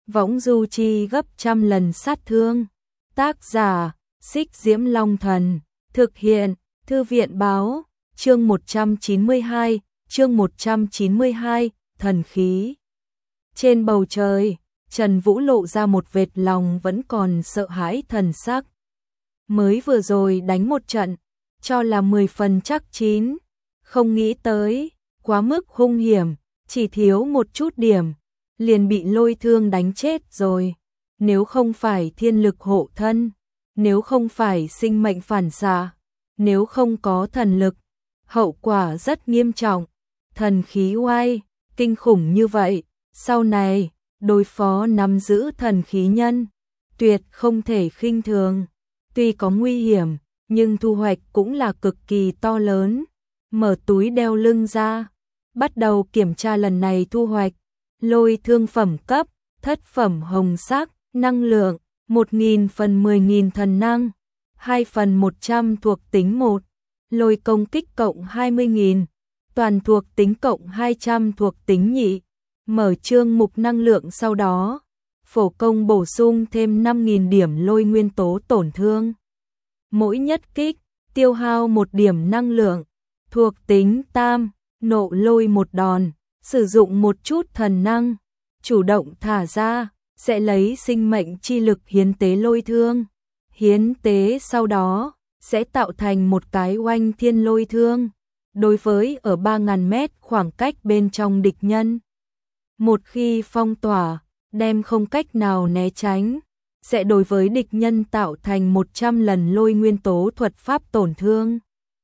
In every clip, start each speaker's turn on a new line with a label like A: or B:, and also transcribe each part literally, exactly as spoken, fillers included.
A: võng du chi gấp trăm lần sát thương. Tác giả, Xích Diễm Long Thần, thực hiện, Thư viện báo, chương một trăm chín mươi hai, chương một trăm chín mươi hai, thần khí. Trên bầu trời, Trần Vũ lộ ra một vệt lòng vẫn còn sợ hãi thần sắc. Mới vừa rồi đánh một trận, cho là mười phần chắc chín, không nghĩ tới, quá mức hung hiểm, chỉ thiếu một chút điểm, liền bị Lôi Thương đánh chết rồi. Nếu không phải thiên lực hộ thân, nếu không phải sinh mệnh phản xạ, nếu không có thần lực, hậu quả rất nghiêm trọng. Thần khí oai, kinh khủng như vậy, sau này, đối phó nắm giữ thần khí nhân, tuyệt không thể khinh thường. Tuy có nguy hiểm, nhưng thu hoạch cũng là cực kỳ to lớn. Mở túi đeo lưng ra, bắt đầu kiểm tra lần này thu hoạch. Lôi thương phẩm cấp, thất phẩm hồng sắc, năng lượng, một nghìn phần mười nghìn thần năng, hai phần một trăm thuộc tính một, lôi công kích cộng hai mươi nghìn, toàn thuộc tính cộng hai trăm thuộc tính nhị. Mở chương mục năng lượng sau đó, phổ công bổ sung thêm năm nghìn điểm lôi nguyên tố tổn thương. Mỗi nhất kích, tiêu hao một điểm năng lượng, thuộc tính tam, nộ lôi một đòn, sử dụng một chút thần năng, chủ động thả ra, sẽ lấy sinh mệnh chi lực hiến tế lôi thương. Hiến tế sau đó, sẽ tạo thành một cái oanh thiên lôi thương. Đối với ở ba nghìn mét khoảng cách bên trong địch nhân. Một khi phong tỏa, đem không cách nào né tránh, sẽ đối với địch nhân tạo thành một trăm lần lôi nguyên tố thuật pháp tổn thương.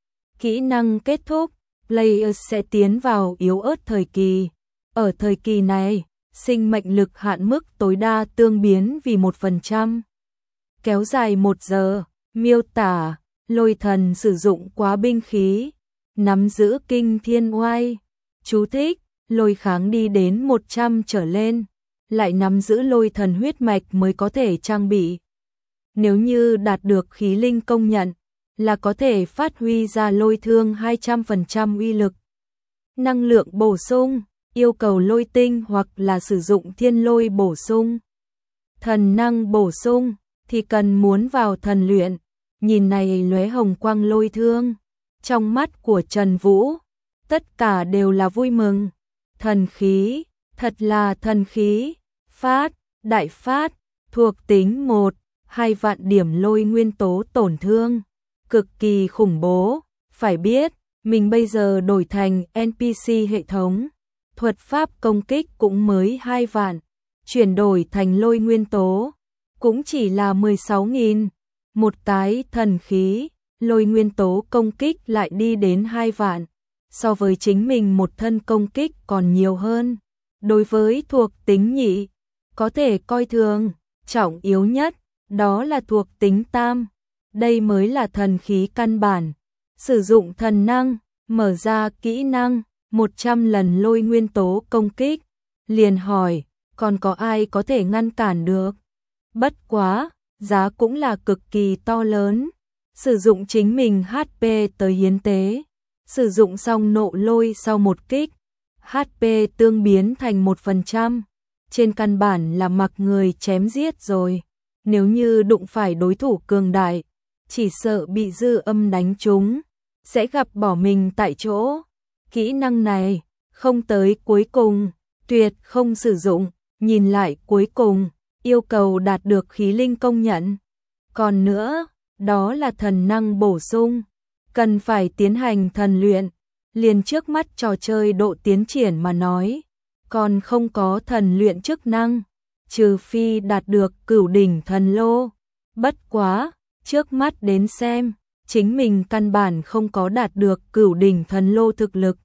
A: Kỹ năng kết thúc, player sẽ tiến vào yếu ớt thời kỳ. Ở thời kỳ này, sinh mệnh lực hạn mức tối đa tương biến vì một phần trăm. Kéo dài một giờ, miêu tả, lôi thần sử dụng quá binh khí, nắm giữ kinh thiên oai. Chú thích, lôi kháng đi đến một trăm trở lên, lại nắm giữ lôi thần huyết mạch mới có thể trang bị. Nếu như đạt được khí linh công nhận, là có thể phát huy ra lôi thương hai trăm phần trăm uy lực. Năng lượng bổ sung, yêu cầu lôi tinh hoặc là sử dụng thiên lôi bổ sung. Thần năng bổ sung, thì cần muốn vào thần luyện, nhìn này lóe hồng quang lôi thương. Trong mắt của Trần Vũ, tất cả đều là vui mừng. Thần khí, thật là thần khí, phát, đại phát, thuộc tính một, hai vạn điểm lôi nguyên tố tổn thương, cực kỳ khủng bố. Phải biết, mình bây giờ đổi thành en pê xê hệ thống, thuật pháp công kích cũng mới hai vạn, chuyển đổi thành lôi nguyên tố, cũng chỉ là mười sáu nghìn. Một cái thần khí, lôi nguyên tố công kích lại đi đến hai vạn, so với chính mình một thân công kích còn nhiều hơn. Đối với thuộc tính nhị, có thể coi thường, trọng yếu nhất, đó là thuộc tính tam. Đây mới là thần khí căn bản. Sử dụng thần năng, mở ra kỹ năng, một trăm lần lôi nguyên tố công kích. Liền hỏi, còn có ai có thể ngăn cản được? Bất quá, giá cũng là cực kỳ to lớn. Sử dụng chính mình hát pê tới hiến tế. Sử dụng xong nộ lôi sau một kích, hát pê tương biến thành một phần trăm. Trên căn bản là mặc người chém giết rồi. Nếu như đụng phải đối thủ cường đại, chỉ sợ bị dư âm đánh trúng, sẽ gặp bỏ mình tại chỗ. Kỹ năng này, không tới cuối cùng, tuyệt không sử dụng. Nhìn lại cuối cùng, yêu cầu đạt được khí linh công nhận. Còn nữa, đó là thần năng bổ sung. Cần phải tiến hành thần luyện, liền trước mắt trò chơi độ tiến triển mà nói, còn không có thần luyện chức năng, trừ phi đạt được cửu đỉnh thần lô. Bất quá, trước mắt đến xem, chính mình căn bản không có đạt được cửu đỉnh thần lô thực lực.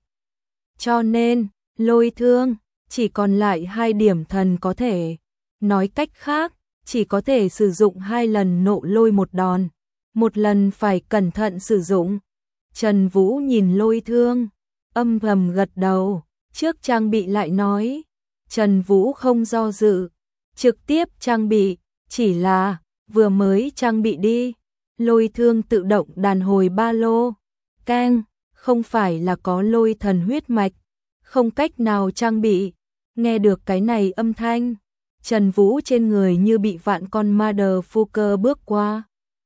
A: Cho nên, lôi thương, chỉ còn lại hai điểm thần có thể. Nói cách khác, chỉ có thể sử dụng hai lần nộ lôi một đòn. Một lần phải cẩn thận sử dụng. Trần Vũ nhìn lôi thương, âm thầm gật đầu, trước trang bị lại nói. Trần Vũ không do dự, trực tiếp trang bị, chỉ là vừa mới trang bị đi. Lôi thương tự động đàn hồi ba lô. Keng, không phải là có lôi thần huyết mạch, không cách nào trang bị. Nghe được cái này âm thanh, Trần Vũ trên người như bị vạn con motherfucker bước qua.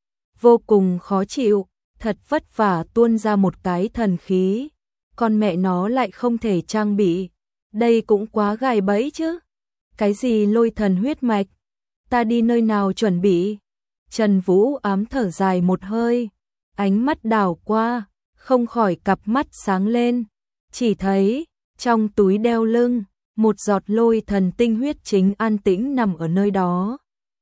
A: Vô cùng khó chịu, thật vất vả tuôn ra một cái thần khí. Con mẹ nó lại không thể trang bị. Đây cũng quá gài bẫy chứ. Cái gì lôi thần huyết mạch? Ta đi nơi nào chuẩn bị? Trần Vũ ám thở dài một hơi. Ánh mắt đảo qua, không khỏi cặp mắt sáng lên. Chỉ thấy, trong túi đeo lưng, một giọt lôi thần tinh huyết chính an tĩnh nằm ở nơi đó.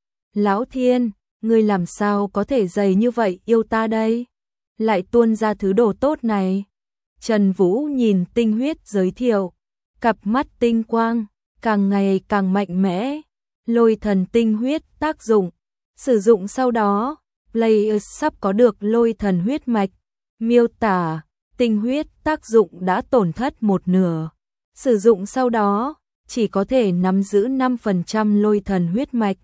A: Lão Thiên, ngươi làm sao có thể dày như vậy yêu ta đây? Lại tuôn ra thứ đồ tốt này. Trần Vũ nhìn tinh huyết giới thiệu, cặp mắt tinh quang, càng ngày càng mạnh mẽ. Lôi thần tinh huyết tác dụng, sử dụng sau đó, players sắp có được lôi thần huyết mạch. Miêu tả, tinh huyết tác dụng đã tổn thất một nửa. Sử dụng sau đó, chỉ có thể nắm giữ năm phần trăm lôi thần huyết mạch.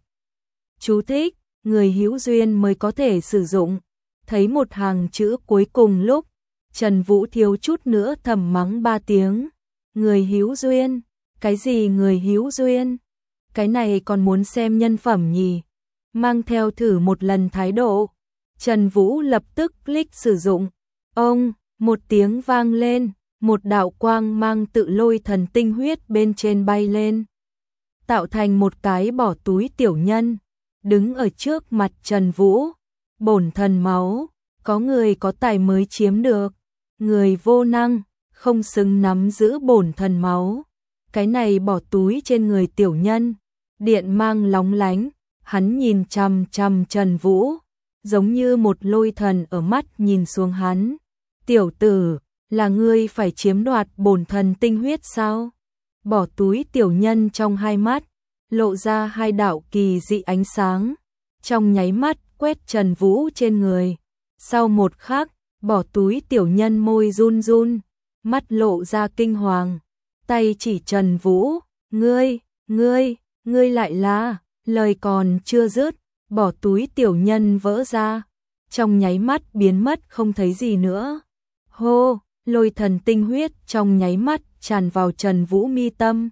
A: Chú thích, người hữu duyên mới có thể sử dụng. Thấy một hàng chữ cuối cùng lúc, Trần Vũ thiếu chút nữa thầm mắng ba tiếng. Người hữu duyên, cái gì người hữu duyên? Cái này còn muốn xem nhân phẩm nhỉ? Mang theo thử một lần thái độ. Trần Vũ lập tức click sử dụng. Ông, một tiếng vang lên, một đạo quang mang tự lôi thần tinh huyết bên trên bay lên. Tạo thành một cái bỏ túi tiểu nhân, đứng ở trước mặt Trần Vũ. Bổn thần máu, có người có tài mới chiếm được. Người vô năng, không xứng nắm giữ bổn thần máu. Cái này bỏ túi trên người tiểu nhân, điện mang lóng lánh, hắn nhìn chằm chằm Trần Vũ, giống như một lôi thần ở mắt nhìn xuống hắn. Tiểu tử, là ngươi phải chiếm đoạt bổn thần tinh huyết sao? Bỏ túi tiểu nhân trong hai mắt, lộ ra hai đạo kỳ dị ánh sáng, trong nháy mắt quét Trần Vũ trên người. Sau một khắc, bỏ túi tiểu nhân môi run run, mắt lộ ra kinh hoàng, tay chỉ Trần Vũ, ngươi, ngươi, ngươi lại là, lời còn chưa dứt, bỏ túi tiểu nhân vỡ ra, trong nháy mắt biến mất không thấy gì nữa. Hô, lôi thần tinh huyết trong nháy mắt tràn vào Trần Vũ mi tâm,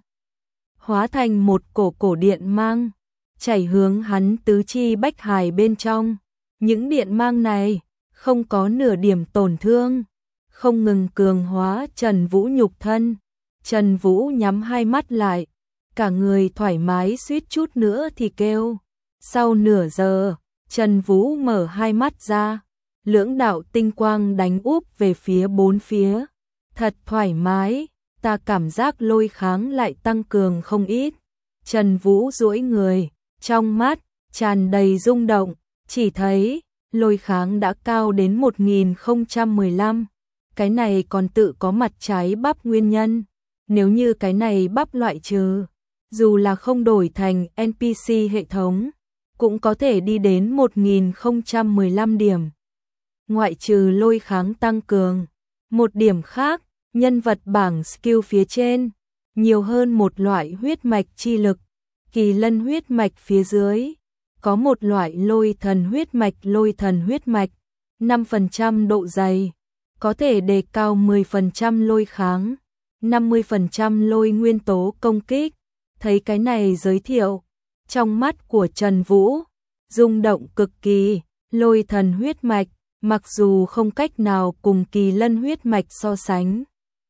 A: hóa thành một cổ cổ điện mang, chảy hướng hắn tứ chi bách hải bên trong. Những điện mang này không có nửa điểm tổn thương, không ngừng cường hóa Trần Vũ nhục thân. Trần Vũ nhắm hai mắt lại, cả người thoải mái suýt chút nữa thì kêu. Sau nửa giờ, Trần Vũ mở hai mắt ra, lưỡng đạo tinh quang đánh úp về phía bốn phía. Thật thoải mái, ta cảm giác lôi kháng lại tăng cường không ít. Trần Vũ duỗi người, trong mắt tràn đầy rung động, chỉ thấy lôi kháng đã cao đến một nghìn không trăm mười lăm. Cái này còn tự có mặt trái bắp nguyên nhân. Nếu như cái này bắp loại trừ, dù là không đổi thành en pê xê hệ thống, cũng có thể đi đến một nghìn không trăm mười lăm điểm. Ngoại trừ lôi kháng tăng cường, một điểm khác, nhân vật bảng skill phía trên, nhiều hơn một loại huyết mạch chi lực. Kỳ lân huyết mạch phía dưới, có một loại lôi thần huyết mạch. Lôi thần huyết mạch, năm phần trăm độ dày, có thể đề cao mười phần trăm lôi kháng, năm mươi phần trăm lôi nguyên tố công kích. Thấy cái này giới thiệu, trong mắt của Trần Vũ rung động cực kỳ. Lôi thần huyết mạch, mặc dù không cách nào cùng kỳ lân huyết mạch so sánh,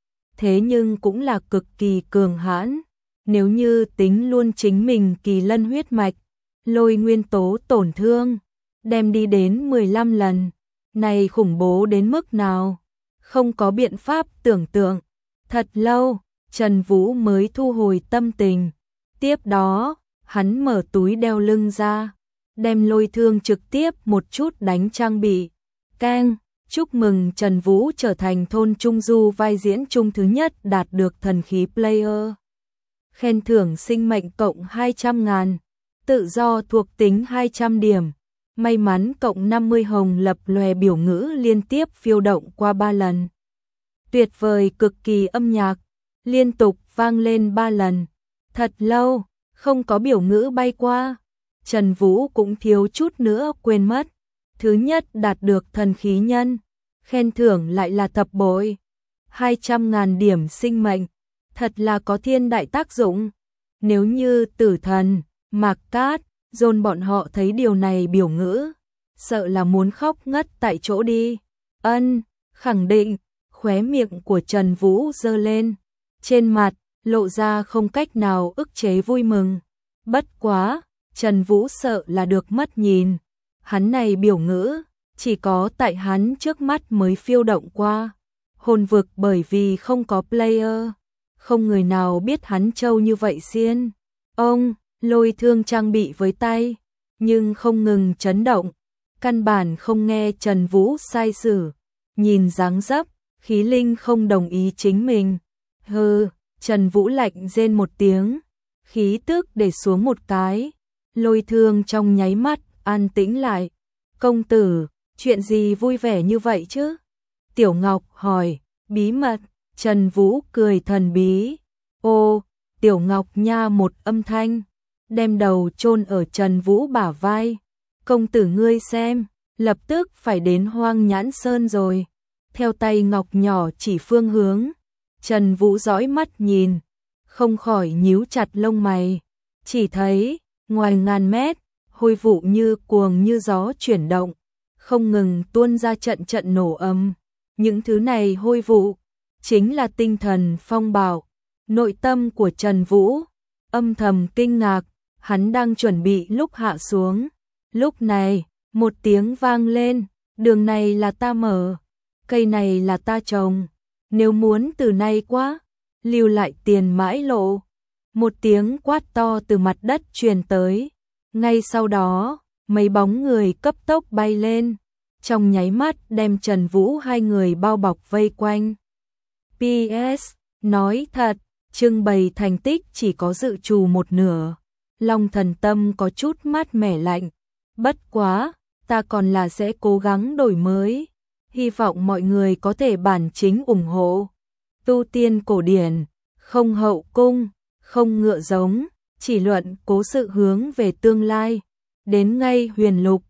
A: thế nhưng cũng là cực kỳ cường hãn. Nếu như tính luôn chính mình kỳ lân huyết mạch, lôi nguyên tố tổn thương, đem đi đến mười lăm lần, này khủng bố đến mức nào, không có biện pháp tưởng tượng. Thật lâu, Trần Vũ mới thu hồi tâm tình. Tiếp đó, hắn mở túi đeo lưng ra, đem lôi thương trực tiếp một chút đánh trang bị. Keng, chúc mừng Trần Vũ trở thành thôn trung du vai diễn chung thứ nhất đạt được thần khí player. Khen thưởng sinh mệnh cộng hai trăm ngàn, tự do thuộc tính hai trăm điểm, may mắn cộng năm mươi hồng lập lòe biểu ngữ liên tiếp phiêu động qua ba lần. Tuyệt vời cực kỳ âm nhạc, liên tục vang lên ba lần. Thật lâu, không có biểu ngữ bay qua, Trần Vũ cũng thiếu chút nữa quên mất. Thứ nhất đạt được thần khí nhân, khen thưởng lại là thập bội, hai trăm ngàn điểm sinh mệnh, thật là có thiên đại tác dụng. Nếu như tử thần, Mạc Cát, John bọn họ thấy điều này biểu ngữ, sợ là muốn khóc ngất tại chỗ đi. Ân, khẳng định, khóe miệng của Trần Vũ giơ lên, trên mặt lộ ra không cách nào ức chế vui mừng. Bất quá, Trần Vũ sợ là được mất nhìn. Hắn này biểu ngữ, chỉ có tại hắn trước mắt mới phiêu động qua. Hồn vực bởi vì không có player, không người nào biết hắn trâu như vậy xiên. Ông, Lôi Thương trang bị với tay, nhưng không ngừng chấn động, căn bản không nghe Trần Vũ sai sử. Nhìn dáng dấp, khí linh không đồng ý chính mình. Hừ, Trần Vũ lạnh rên một tiếng, khí tức để xuống một cái. Lôi Thương trong nháy mắt an tĩnh lại. Công tử, chuyện gì vui vẻ như vậy chứ? Tiểu Ngọc hỏi, bí mật. Trần Vũ cười thần bí. Ô, Tiểu Ngọc nha một âm thanh, đem đầu chôn ở Trần Vũ bả vai. Công tử ngươi xem, lập tức phải đến Hoang Nhãn Sơn rồi. Theo tay Ngọc nhỏ chỉ phương hướng, Trần Vũ dõi mắt nhìn, không khỏi nhíu chặt lông mày. Chỉ thấy, ngoài ngàn mét, hôi vụ như cuồng như gió chuyển động, không ngừng tuôn ra trận trận nổ ầm. Những thứ này hôi vụ, chính là tinh thần phong bạo. Nội tâm của Trần Vũ âm thầm kinh ngạc, hắn đang chuẩn bị lúc hạ xuống. Lúc này, một tiếng vang lên, đường này là ta mở, cây này là ta trồng, nếu muốn từ nay qua, lưu lại tiền mãi lộ. Một tiếng quát to từ mặt đất truyền tới, ngay sau đó, mấy bóng người cấp tốc bay lên, trong nháy mắt đem Trần Vũ hai người bao bọc vây quanh. pê ét, nói thật, trưng bày thành tích chỉ có dự trù một nửa, Long Thần tâm có chút mát mẻ lạnh. Bất quá, ta còn là sẽ cố gắng đổi mới, hy vọng mọi người có thể bản chính ủng hộ. Tu tiên cổ điển, không hậu cung, không ngựa giống, chỉ luận cố sự hướng về tương lai. Đến ngay huyền lục,